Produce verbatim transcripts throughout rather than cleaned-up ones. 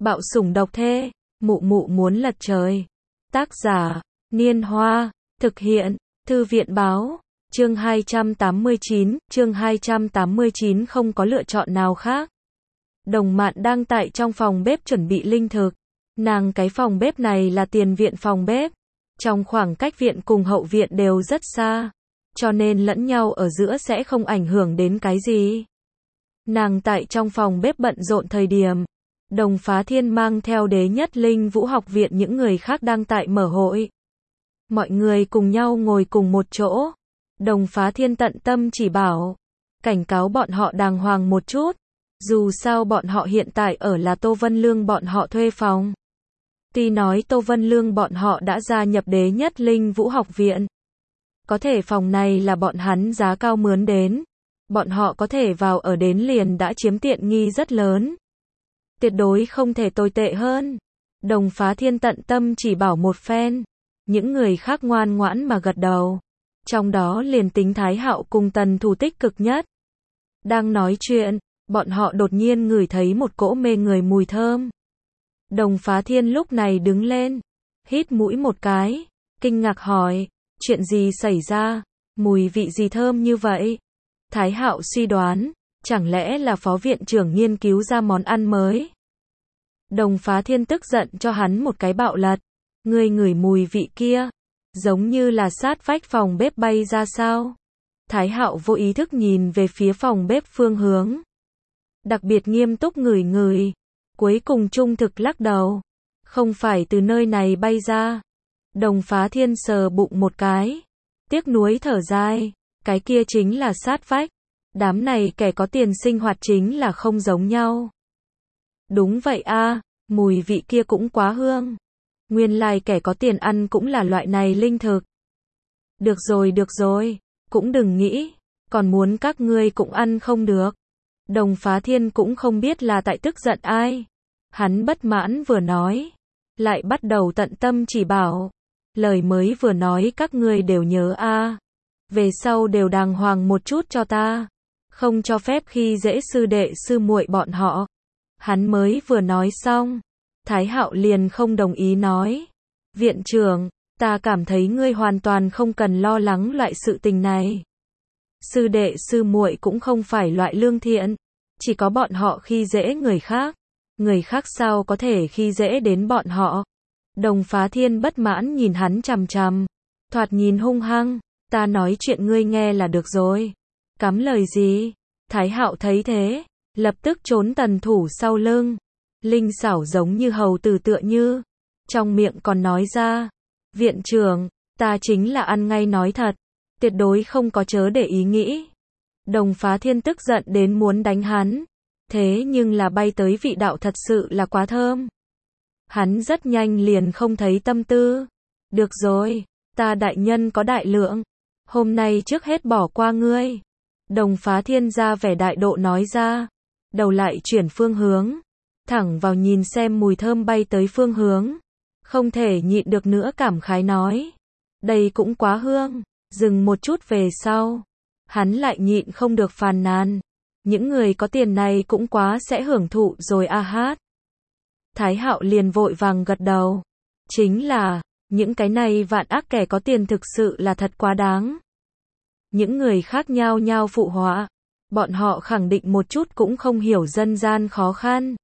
Bạo sủng độc thê, mụ mụ muốn lật trời. Tác giả, Niên Hoa, thực hiện, Thư viện báo, chương hai trăm tám mươi chín, chương hai trăm tám mươi chín không có lựa chọn nào khác. Đồng Mạn đang tại trong phòng bếp chuẩn bị linh thực. Nàng cái phòng bếp này là tiền viện phòng bếp. Trong khoảng cách viện cùng hậu viện đều rất xa, cho nên lẫn nhau ở giữa sẽ không ảnh hưởng đến cái gì. Nàng tại trong phòng bếp bận rộn thời điểm, Đồng Phá Thiên mang theo Đế Nhất Linh Vũ học viện những người khác đang tại mở hội. Mọi người cùng nhau ngồi cùng một chỗ. Đồng Phá Thiên tận tâm chỉ bảo, cảnh cáo bọn họ đàng hoàng một chút. Dù sao bọn họ hiện tại ở là Tô Vân Lương bọn họ thuê phòng. Tuy nói Tô Vân Lương bọn họ đã gia nhập Đế Nhất Linh Vũ học viện, có thể phòng này là bọn hắn giá cao mướn đến. Bọn họ có thể vào ở đến liền đã chiếm tiện nghi rất lớn. Tuyệt đối không thể tồi tệ hơn. Đồng Phá Thiên tận tâm chỉ bảo một phen. Những người khác ngoan ngoãn mà gật đầu. Trong đó liền tính Thái Hạo cùng Tần Thủ tích cực nhất. Đang nói chuyện, bọn họ đột nhiên ngửi thấy một cỗ mê người mùi thơm. Đồng Phá Thiên lúc này đứng lên, hít mũi một cái, kinh ngạc hỏi, chuyện gì xảy ra, mùi vị gì thơm như vậy? Thái Hạo suy đoán, chẳng lẽ là phó viện trưởng nghiên cứu ra món ăn mới? Đồng Phá Thiên tức giận cho hắn một cái bạo lật, ngươi ngửi mùi vị kia, giống như là sát vách phòng bếp bay ra sao? Thái Hạo vô ý thức nhìn về phía phòng bếp phương hướng, đặc biệt nghiêm túc ngửi ngửi, cuối cùng trung thực lắc đầu, không phải từ nơi này bay ra. Đồng Phá Thiên sờ bụng một cái, tiếc nuối thở dài, cái kia chính là sát vách. Đám này kẻ có tiền sinh hoạt chính là không giống nhau. Đúng vậy a, mùi vị kia cũng quá hương. Nguyên lai kẻ có tiền ăn cũng là loại này linh thực. Được rồi được rồi, cũng đừng nghĩ, còn muốn các ngươi cũng ăn không được. Đồng Phá Thiên cũng không biết là tại tức giận ai. Hắn bất mãn vừa nói, lại bắt đầu tận tâm chỉ bảo. Lời mới vừa nói các ngươi đều nhớ a, về sau đều đàng hoàng một chút cho ta, không cho phép khi dễ sư đệ sư muội bọn họ. Hắn mới vừa nói xong, Thái Hạo liền không đồng ý nói, viện trưởng, ta cảm thấy ngươi hoàn toàn không cần lo lắng loại sự tình này. Sư đệ sư muội cũng không phải loại lương thiện, chỉ có bọn họ khi dễ người khác, người khác sao có thể khi dễ đến bọn họ. Đồng Phá Thiên bất mãn nhìn hắn chằm chằm, thoạt nhìn hung hăng, ta nói chuyện ngươi nghe là được rồi. Cắm lời gì? Thái Hạo thấy thế, lập tức trốn Tần Thủ sau lưng, linh xảo giống như hầu tử tựa như, trong miệng còn nói ra, viện trưởng, ta chính là ăn ngay nói thật, tuyệt đối không có chớ để ý nghĩ. Đồng Phá Thiên tức giận đến muốn đánh hắn, thế nhưng là bay tới vị đạo thật sự là quá thơm. Hắn rất nhanh liền không thấy tâm tư. Được rồi, ta đại nhân có đại lượng, hôm nay trước hết bỏ qua ngươi. Đồng Phá Thiên ra vẻ đại độ nói ra, đầu lại chuyển phương hướng, thẳng vào nhìn xem mùi thơm bay tới phương hướng, không thể nhịn được nữa cảm khái nói, đây cũng quá hương. Dừng một chút về sau, hắn lại nhịn không được phàn nàn, những người có tiền này cũng quá sẽ hưởng thụ rồi a hát. Thái Hạo liền vội vàng gật đầu, chính là, những cái này vạn ác kẻ có tiền thực sự là thật quá đáng. Những người khác nhao nhao phụ họa, bọn họ khẳng định một chút cũng không hiểu dân gian khó khăn.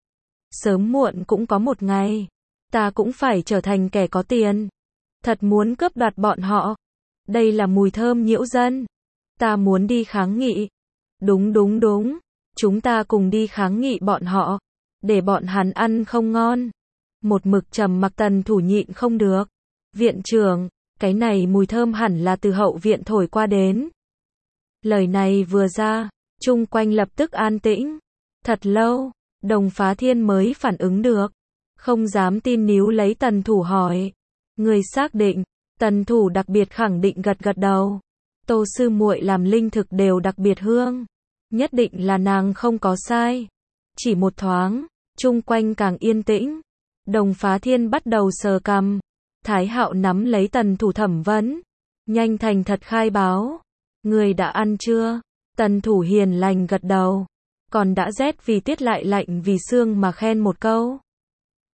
Sớm muộn cũng có một ngày, ta cũng phải trở thành kẻ có tiền, thật muốn cướp đoạt bọn họ. Đây là mùi thơm nhiễu dân, ta muốn đi kháng nghị. Đúng đúng đúng, chúng ta cùng đi kháng nghị bọn họ, để bọn hắn ăn không ngon. Một mực trầm mặc Tần Thủ nhịn không được, viện trưởng, cái này mùi thơm hẳn là từ hậu viện thổi qua đến. Lời này vừa ra, chung quanh lập tức an tĩnh. Thật lâu, Đồng Phá Thiên mới phản ứng được, không dám tin níu lấy Tần Thủ hỏi, người xác định? Tần Thủ đặc biệt khẳng định gật gật đầu. Tô sư muội làm linh thực đều đặc biệt hương, nhất định là nàng không có sai. Chỉ một thoáng, chung quanh càng yên tĩnh. Đồng Phá Thiên bắt đầu sờ cằm. Thái Hạo nắm lấy Tần Thủ thẩm vấn, nhanh thành thật khai báo, người đã ăn chưa? Tần Thủ hiền lành gật đầu, còn đã rét vì tiết lại lạnh vì sương mà khen một câu.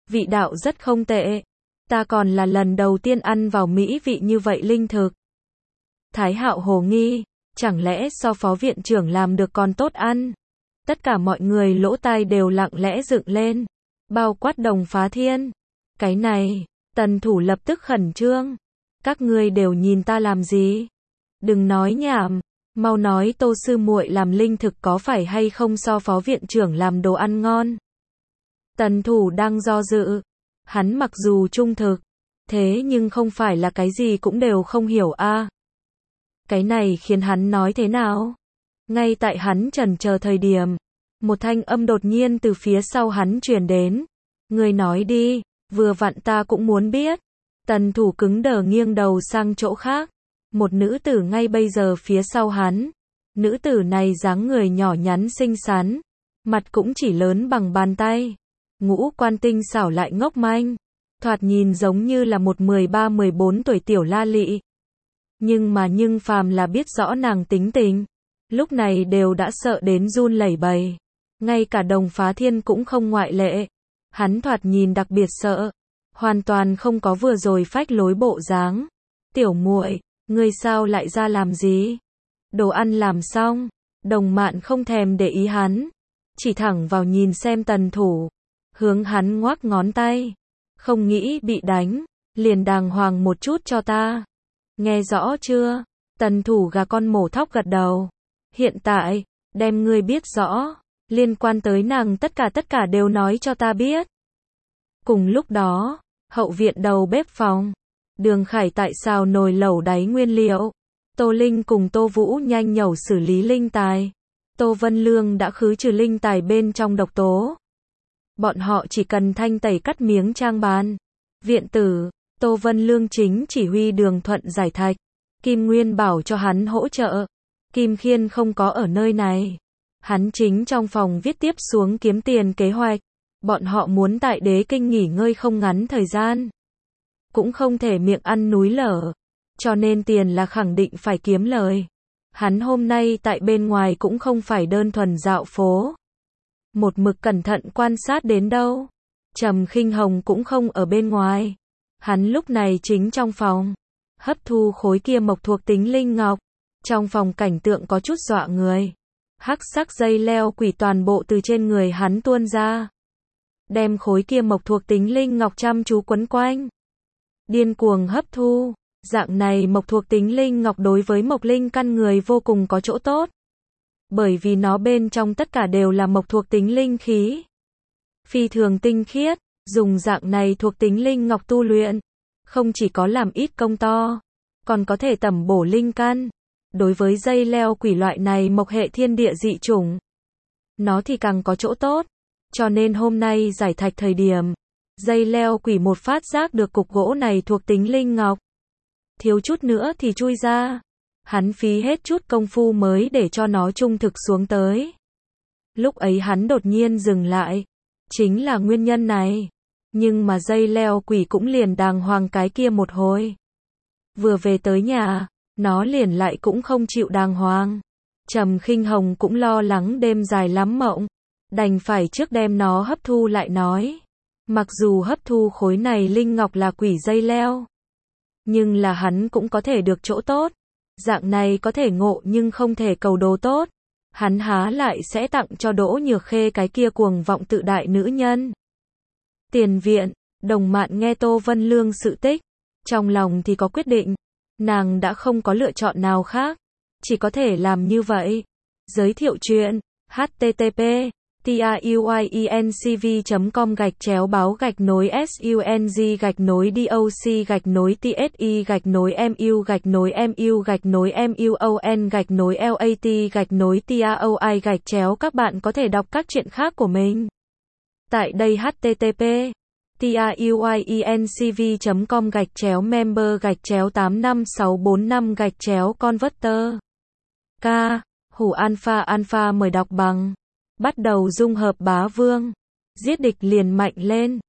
vị đạo rất không tệ. Ta còn là lần đầu tiên ăn vào mỹ vị như vậy linh thực. Thái Hạo hồ nghi, chẳng lẽ so phó viện trưởng làm được còn tốt ăn? Tất cả mọi người lỗ tai đều lặng lẽ dựng lên, bao quát Đồng Phá Thiên. Cái này, Tần Thủ lập tức khẩn trương. Các ngươi đều nhìn ta làm gì? Đừng nói nhảm, mau nói Tô sư muội làm linh thực có phải hay không so phó viện trưởng làm đồ ăn ngon? Tần Thủ đang do dự. Hắn mặc dù trung thực, thế nhưng không phải là cái gì cũng đều không hiểu a. À. Cái này khiến hắn nói thế nào? Ngay tại hắn chần chờ thời điểm, một thanh âm đột nhiên từ phía sau hắn truyền đến. Ngươi nói đi, vừa vặn ta cũng muốn biết. Tần Thủ cứng đờ nghiêng đầu sang chỗ khác. Một nữ tử ngay bây giờ phía sau hắn. Nữ tử này dáng người nhỏ nhắn xinh xắn, mặt cũng chỉ lớn bằng bàn tay. Ngũ quan tinh xảo lại ngốc manh, thoạt nhìn giống như là một mười ba mười bốn tuổi tiểu la lị. Nhưng mà nhưng phàm là biết rõ nàng tính tình, lúc này đều đã sợ đến run lẩy bẩy. Ngay cả Đồng Phá Thiên cũng không ngoại lệ. Hắn thoạt nhìn đặc biệt sợ, hoàn toàn không có vừa rồi phách lối bộ dáng. Tiểu muội, ngươi sao lại ra làm gì? Đồ ăn làm xong, Đồng Mạn không thèm để ý hắn, chỉ thẳng vào nhìn xem Tần Thủ, hướng hắn ngoắc ngón tay. Không nghĩ bị đánh, liền đàng hoàng một chút cho ta. Nghe rõ chưa? Tần Thủ gà con mổ thóc gật đầu. Hiện tại, đem ngươi biết rõ, liên quan tới nàng tất cả tất cả đều nói cho ta biết. Cùng lúc đó, hậu viện đầu bếp phòng, Đường Khải tại xào nồi lẩu đáy nguyên liệu. Tô Linh cùng Tô Vũ nhanh nhẩu xử lý linh tài. Tô Vân Lương đã khứ trừ linh tài bên trong độc tố. Bọn họ chỉ cần thanh tẩy cắt miếng trang bàn. Viện tử, Tô Vân Lương chính chỉ huy Đường Thuận giải thạch. Kim Nguyên bảo cho hắn hỗ trợ. Kim Khiên không có ở nơi này. Hắn chính trong phòng viết tiếp xuống kiếm tiền kế hoạch. Bọn họ muốn tại Đế Kinh nghỉ ngơi không ngắn thời gian. Cũng không thể miệng ăn núi lở. Cho nên tiền là khẳng định phải kiếm lời. Hắn hôm nay tại bên ngoài cũng không phải đơn thuần dạo phố. Một mực cẩn thận quan sát đến đâu. Trầm Khinh Hồng cũng không ở bên ngoài. Hắn lúc này chính trong phòng, hấp thu khối kia mộc thuộc tính linh ngọc. Trong phòng cảnh tượng có chút dọa người. Hắc sắc dây leo quỷ toàn bộ từ trên người hắn tuôn ra. Đem khối kia mộc thuộc tính linh ngọc chăm chú quấn quanh. Điên cuồng hấp thu. Dạng này mộc thuộc tính linh ngọc đối với mộc linh căn người vô cùng có chỗ tốt. Bởi vì nó bên trong tất cả đều là mộc thuộc tính linh khí. Phi thường tinh khiết, dùng dạng này thuộc tính linh ngọc tu luyện. Không chỉ có làm ít công to, còn có thể tẩm bổ linh căn. Đối với dây leo quỷ loại này mộc hệ thiên địa dị chủng, nó thì càng có chỗ tốt. Cho nên hôm nay giải thạch thời điểm, dây leo quỷ một phát giác được cục gỗ này thuộc tính linh ngọc. Thiếu chút nữa thì chui ra. Hắn phí hết chút công phu mới để cho nó trung thực xuống tới. Lúc ấy hắn đột nhiên dừng lại. Chính là nguyên nhân này. Nhưng mà dây leo quỷ cũng liền đàng hoàng cái kia một hồi. Vừa về tới nhà, nó liền lại cũng không chịu đàng hoàng. Trầm Khinh Hồng cũng lo lắng đêm dài lắm mộng. Đành phải trước đem nó hấp thu lại nói. Mặc dù hấp thu khối này linh ngọc là quỷ dây leo, nhưng là hắn cũng có thể được chỗ tốt. Dạng này có thể ngộ nhưng không thể cầu đồ tốt. Hắn há lại sẽ tặng cho Đỗ Nhược Khê cái kia cuồng vọng tự đại nữ nhân. Tiền viện, Đồng Mạn nghe Tô Vân Lương sự tích, trong lòng thì có quyết định. Nàng đã không có lựa chọn nào khác, chỉ có thể làm như vậy. Giới thiệu chuyện h t t p tuyencv chấm com gạch chéo báo gạch nối sung gạch nối doc gạch nối tsi gạch nối mu gạch nối mu gạch nối muon gạch nối lat gạch nối taoi gạch chéo. Các bạn có thể đọc các truyện khác của mình tại đây. h t t p tuyencv chấm com gạch chéo member gạch chéo tám năm sáu bốn năm gạch chéo converter. K. Hủ Alpha Alpha mời đọc bằng. Bắt đầu dung hợp bá vương. Giết địch liền mạnh lên.